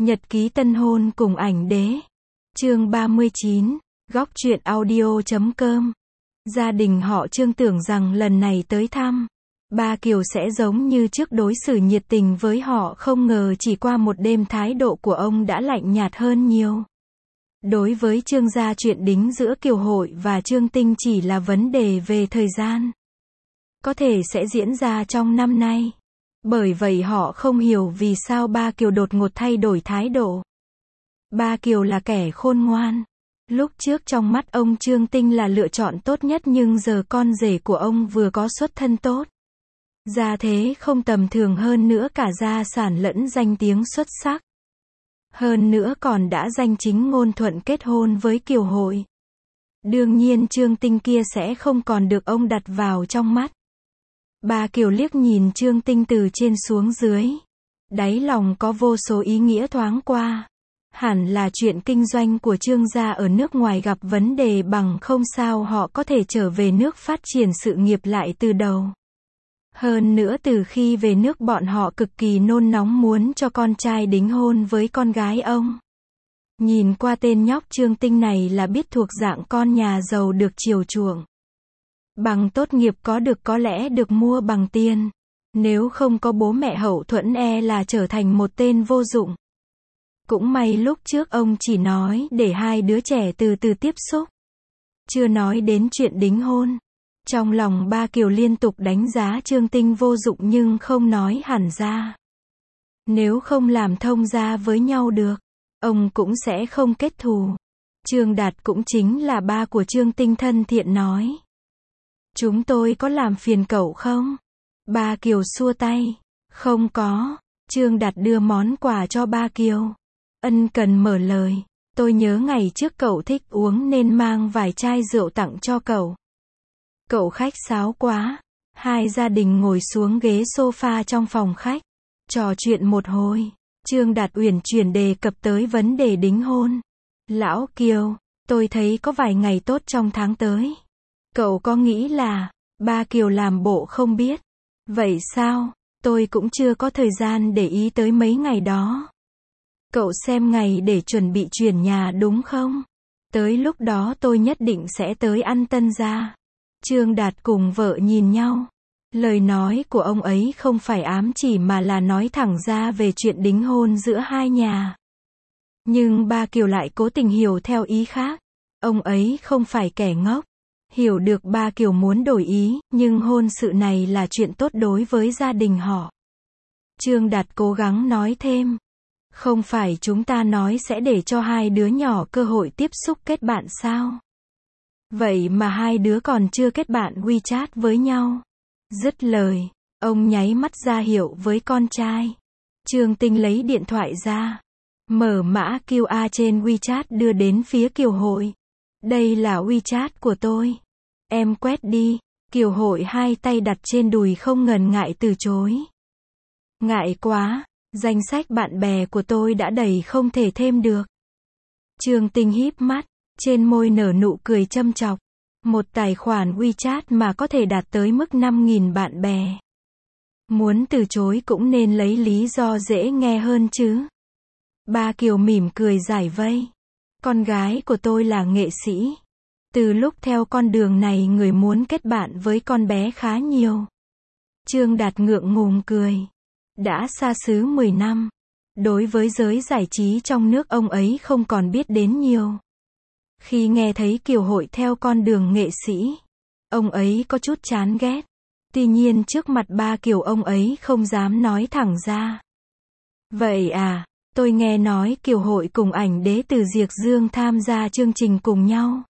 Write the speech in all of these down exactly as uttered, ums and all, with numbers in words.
Nhật ký tân hôn cùng ảnh đế. Chương ba mươi chín, góc truyện audio chấm com. Gia đình họ Trương tưởng rằng lần này tới thăm, ba Kiều sẽ giống như trước đối xử nhiệt tình với họ, không ngờ chỉ qua một đêm thái độ của ông đã lạnh nhạt hơn nhiều. Đối với Trương gia, chuyện đính giữa Kiều Hội và Trương Tinh chỉ là vấn đề về thời gian. Có thể sẽ diễn ra trong năm nay. Bởi vậy họ không hiểu vì sao ba Kiều đột ngột thay đổi thái độ. Ba Kiều là kẻ khôn ngoan. Lúc trước trong mắt ông Trương Tinh là lựa chọn tốt nhất, nhưng giờ con rể của ông vừa có xuất thân tốt, gia thế không tầm thường, hơn nữa cả gia sản lẫn danh tiếng xuất sắc. Hơn nữa còn đã danh chính ngôn thuận kết hôn với Kiều Hội. Đương nhiên Trương Tinh kia sẽ không còn được ông đặt vào trong mắt. Ba Kiều liếc nhìn Trương Tinh từ trên xuống dưới. Đáy lòng có vô số ý nghĩa thoáng qua. Hẳn là chuyện kinh doanh của Trương gia ở nước ngoài gặp vấn đề, bằng không sao họ có thể trở về nước phát triển sự nghiệp lại từ đầu. Hơn nữa từ khi về nước bọn họ cực kỳ nôn nóng muốn cho con trai đính hôn với con gái ông. Nhìn qua tên nhóc Trương Tinh này là biết thuộc dạng con nhà giàu được chiều chuộng. Bằng tốt nghiệp có được có lẽ được mua bằng tiền. Nếu không có bố mẹ hậu thuẫn e là trở thành một tên vô dụng. Cũng may lúc trước ông chỉ nói để hai đứa trẻ từ từ tiếp xúc, chưa nói đến chuyện đính hôn. Trong lòng ba Kiều liên tục đánh giá Trương Tinh vô dụng nhưng không nói hẳn ra. Nếu không làm thông gia với nhau được, ông cũng sẽ không kết thù. Trương Đạt cũng chính là ba của Trương Tinh thân thiện nói. Chúng tôi có làm phiền cậu không? Ba Kiều xua tay. Không có. Trương Đạt đưa món quà cho ba Kiều. Ân cần mở lời. Tôi nhớ ngày trước cậu thích uống nên mang vài chai rượu tặng cho cậu. Cậu khách sáo quá. Hai gia đình ngồi xuống ghế sofa trong phòng khách, trò chuyện một hồi. Trương Đạt uyển chuyển đề cập tới vấn đề đính hôn. Lão Kiều, tôi thấy có vài ngày tốt trong tháng tới. Cậu có nghĩ là... Ba Kiều làm bộ không biết. Vậy sao? Tôi cũng chưa có thời gian để ý tới mấy ngày đó. Cậu xem ngày để chuẩn bị chuyển nhà đúng không? Tới lúc đó tôi nhất định sẽ tới ăn tân gia. Trương Đạt cùng vợ nhìn nhau. Lời nói của ông ấy không phải ám chỉ mà là nói thẳng ra về chuyện đính hôn giữa hai nhà. Nhưng ba Kiều lại cố tình hiểu theo ý khác. Ông ấy không phải kẻ ngốc. Hiểu được ba Kiều muốn đổi ý, nhưng hôn sự này là chuyện tốt đối với gia đình họ. Trương Đạt cố gắng nói thêm. Không phải chúng ta nói sẽ để cho hai đứa nhỏ cơ hội tiếp xúc kết bạn sao? Vậy mà hai đứa còn chưa kết bạn WeChat với nhau. Dứt lời, ông nháy mắt ra hiệu với con trai. Trương Tinh lấy điện thoại ra, mở mã quy rờ trên WeChat đưa đến phía Kiều Hội. Đây là WeChat của tôi. Em quét đi. Kiều Hội hai tay đặt trên đùi không ngần ngại từ chối. Ngại quá, danh sách bạn bè của tôi đã đầy không thể thêm được. Trương Tinh híp mắt, trên môi nở nụ cười châm chọc. Một tài khoản WeChat mà có thể đạt tới mức năm nghìn bạn bè. Muốn từ chối cũng nên lấy lý do dễ nghe hơn chứ. Ba Kiều mỉm cười giải vây. Con gái của tôi là nghệ sĩ. Từ lúc theo con đường này người muốn kết bạn với con bé khá nhiều. Trương Đạt ngượng ngùng cười. Đã xa xứ mười năm. Đối với giới giải trí trong nước ông ấy không còn biết đến nhiều. Khi nghe thấy Kiều Hội theo con đường nghệ sĩ, ông ấy có chút chán ghét. Tuy nhiên trước mặt ba Kiều ông ấy không dám nói thẳng ra. Vậy à, tôi nghe nói Kiều Hội cùng ảnh đế từ Diệc Dương tham gia chương trình cùng nhau.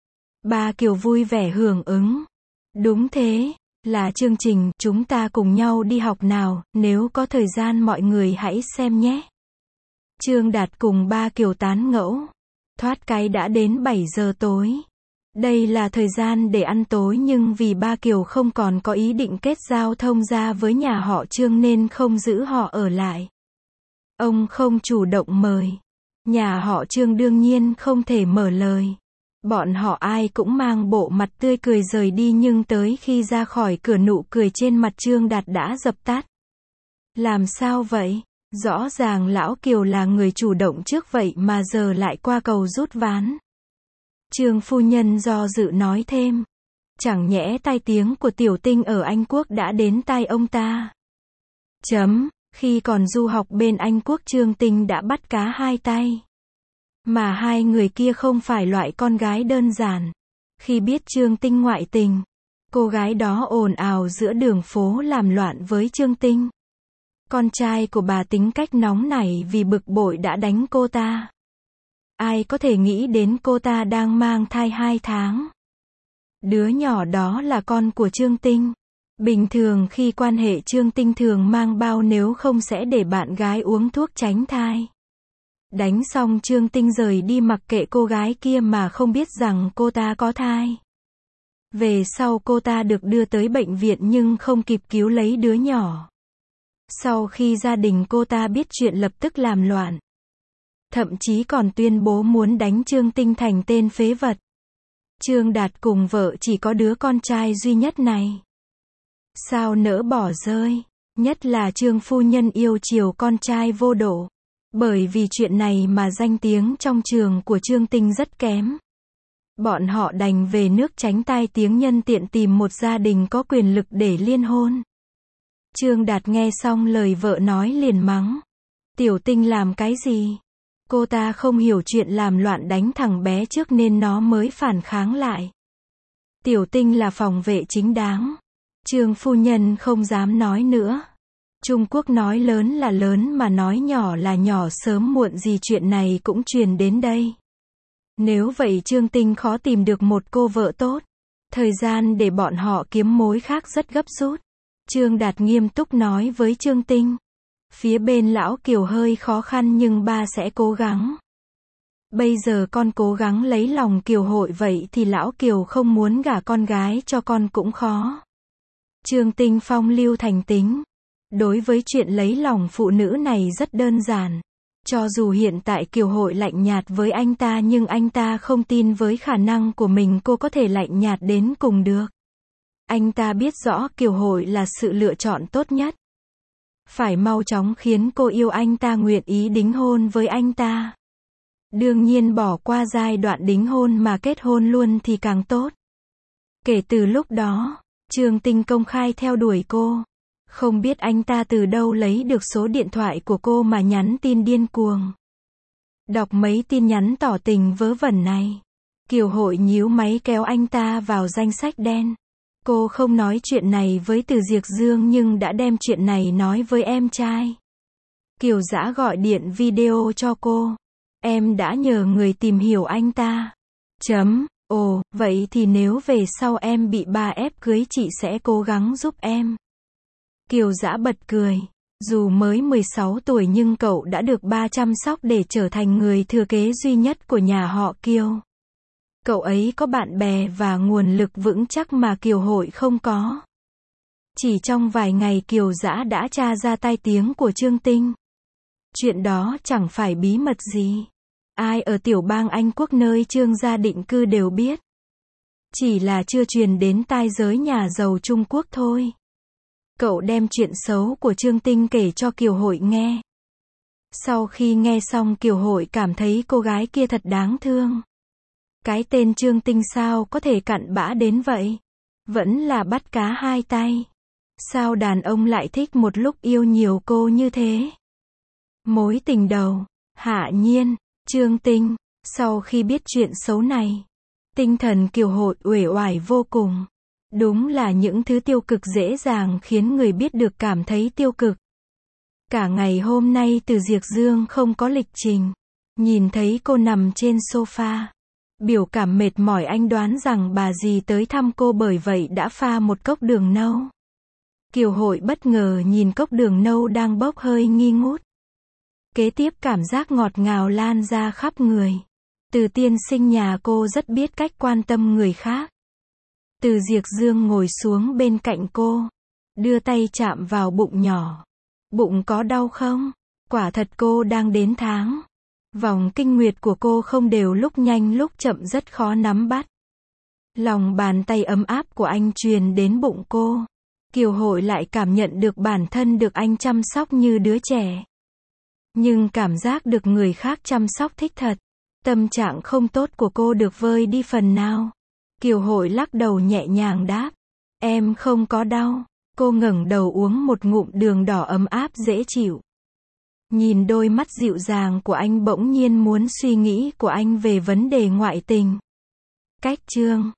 Ba Kiều vui vẻ hưởng ứng. Đúng thế, là chương trình chúng ta cùng nhau đi học nào, nếu có thời gian mọi người hãy xem nhé. Trương Đạt cùng ba Kiều tán ngẫu. Thoát cái đã đến bảy giờ tối. Đây là thời gian để ăn tối, nhưng vì ba Kiều không còn có ý định kết giao thông gia với nhà họ Trương nên không giữ họ ở lại. Ông không chủ động mời. Nhà họ Trương đương nhiên không thể mở lời. Bọn họ ai cũng mang bộ mặt tươi cười rời đi, nhưng tới khi ra khỏi cửa nụ cười trên mặt Trương Đạt đã dập tắt. Làm sao vậy? Rõ ràng lão Kiều là người chủ động trước vậy mà giờ lại qua cầu rút ván. Trương phu nhân do dự nói thêm. Chẳng nhẽ tai tiếng của Tiểu Tinh ở Anh Quốc đã đến tai ông ta. Chấm, khi còn du học bên Anh Quốc Trương Tinh đã bắt cá hai tay. Mà hai người kia không phải loại con gái đơn giản. Khi biết Trương Tinh ngoại tình, cô gái đó ồn ào giữa đường phố làm loạn với Trương Tinh. Con trai của bà tính cách nóng nảy vì bực bội đã đánh cô ta. Ai có thể nghĩ đến cô ta đang mang thai hai tháng. Đứa nhỏ đó là con của Trương Tinh. Bình thường khi quan hệ Trương Tinh thường mang bao nếu không sẽ để bạn gái uống thuốc tránh thai. Đánh xong Trương Tinh rời đi mặc kệ cô gái kia mà không biết rằng cô ta có thai. Về sau cô ta được đưa tới bệnh viện nhưng không kịp cứu lấy đứa nhỏ. Sau khi gia đình cô ta biết chuyện lập tức làm loạn. Thậm chí còn tuyên bố muốn đánh Trương Tinh thành tên phế vật. Trương Đạt cùng vợ chỉ có đứa con trai duy nhất này. Sao nỡ bỏ rơi, nhất là Trương phu nhân yêu chiều con trai vô độ. Bởi vì chuyện này mà danh tiếng trong trường của Trương Tinh rất kém. Bọn họ đành về nước tránh tai tiếng nhân tiện tìm một gia đình có quyền lực để liên hôn. Trương Đạt nghe xong lời vợ nói liền mắng. Tiểu Tinh làm cái gì? Cô ta không hiểu chuyện làm loạn đánh thằng bé trước nên nó mới phản kháng lại. Tiểu Tinh là phòng vệ chính đáng. Trương phu nhân không dám nói nữa. Trung Quốc nói lớn là lớn mà nói nhỏ là nhỏ, sớm muộn gì chuyện này cũng truyền đến đây. Nếu vậy Trương Tinh khó tìm được một cô vợ tốt. Thời gian để bọn họ kiếm mối khác rất gấp rút. Trương Đạt nghiêm túc nói với Trương Tinh. Phía bên lão Kiều hơi khó khăn nhưng ba sẽ cố gắng. Bây giờ con cố gắng lấy lòng Kiều Hội vậy thì lão Kiều không muốn gả con gái cho con cũng khó. Trương Tinh phong lưu thành tính. Đối với chuyện lấy lòng phụ nữ này rất đơn giản. Cho dù hiện tại Kiều Hội lạnh nhạt với anh ta nhưng anh ta không tin với khả năng của mình cô có thể lạnh nhạt đến cùng được. Anh ta biết rõ Kiều Hội là sự lựa chọn tốt nhất. Phải mau chóng khiến cô yêu anh ta, nguyện ý đính hôn với anh ta. Đương nhiên bỏ qua giai đoạn đính hôn mà kết hôn luôn thì càng tốt. Kể từ lúc đó, Trương Tinh công khai theo đuổi cô. Không biết anh ta từ đâu lấy được số điện thoại của cô mà nhắn tin điên cuồng. Đọc mấy tin nhắn tỏ tình vớ vẩn này, Kiều Hội nhíu máy kéo anh ta vào danh sách đen. Cô không nói chuyện này với Từ Diệc Dương nhưng đã đem chuyện này nói với em trai. Kiều Dã gọi điện video cho cô. Em đã nhờ người tìm hiểu anh ta. Chấm, ồ, vậy thì nếu về sau em bị ba ép cưới chị sẽ cố gắng giúp em. Kiều Dã bật cười. Dù mới mười sáu tuổi nhưng cậu đã được ba chăm sóc để trở thành người thừa kế duy nhất của nhà họ Kiều. Cậu ấy có bạn bè và nguồn lực vững chắc mà Kiều Hội không có. Chỉ trong vài ngày Kiều Dã đã tra ra tai tiếng của Trương Tinh. Chuyện đó chẳng phải bí mật gì. Ai ở tiểu bang Anh Quốc nơi Trương gia định cư đều biết. Chỉ là chưa truyền đến tai giới nhà giàu Trung Quốc thôi. Cậu đem chuyện xấu của Trương Tinh kể cho Kiều Hội nghe. Sau khi nghe xong Kiều Hội cảm thấy cô gái kia thật đáng thương. Cái tên Trương Tinh sao có thể cặn bã đến vậy? Vẫn là bắt cá hai tay. Sao đàn ông lại thích một lúc yêu nhiều cô như thế? Mối tình đầu, Hạ Nhiên, Trương Tinh. Sau khi biết chuyện xấu này, tinh thần Kiều Hội uể oải vô cùng. Đúng là những thứ tiêu cực dễ dàng khiến người biết được cảm thấy tiêu cực. Cả ngày hôm nay Từ Diệc Dương không có lịch trình. Nhìn thấy cô nằm trên sofa, biểu cảm mệt mỏi, anh đoán rằng bà dì tới thăm cô, bởi vậy đã pha một cốc đường nâu. Kiều Hội bất ngờ nhìn cốc đường nâu đang bốc hơi nghi ngút. Kế tiếp cảm giác ngọt ngào lan ra khắp người. Từ tiên sinh nhà cô rất biết cách quan tâm người khác. Từ Diệc Dương ngồi xuống bên cạnh cô, đưa tay chạm vào bụng nhỏ. Bụng có đau không? Quả thật cô đang đến tháng. Vòng kinh nguyệt của cô không đều, lúc nhanh lúc chậm, rất khó nắm bắt. Lòng bàn tay ấm áp của anh truyền đến bụng cô. Kiều Hội lại cảm nhận được bản thân được anh chăm sóc như đứa trẻ. Nhưng cảm giác được người khác chăm sóc thích thật. Tâm trạng không tốt của cô được vơi đi phần nào. Kiều Hội lắc đầu nhẹ nhàng đáp. Em không có đau. Cô ngẩng đầu uống một ngụm đường đỏ ấm áp dễ chịu. Nhìn đôi mắt dịu dàng của anh bỗng nhiên muốn suy nghĩ của anh về vấn đề ngoại tình. Cách chương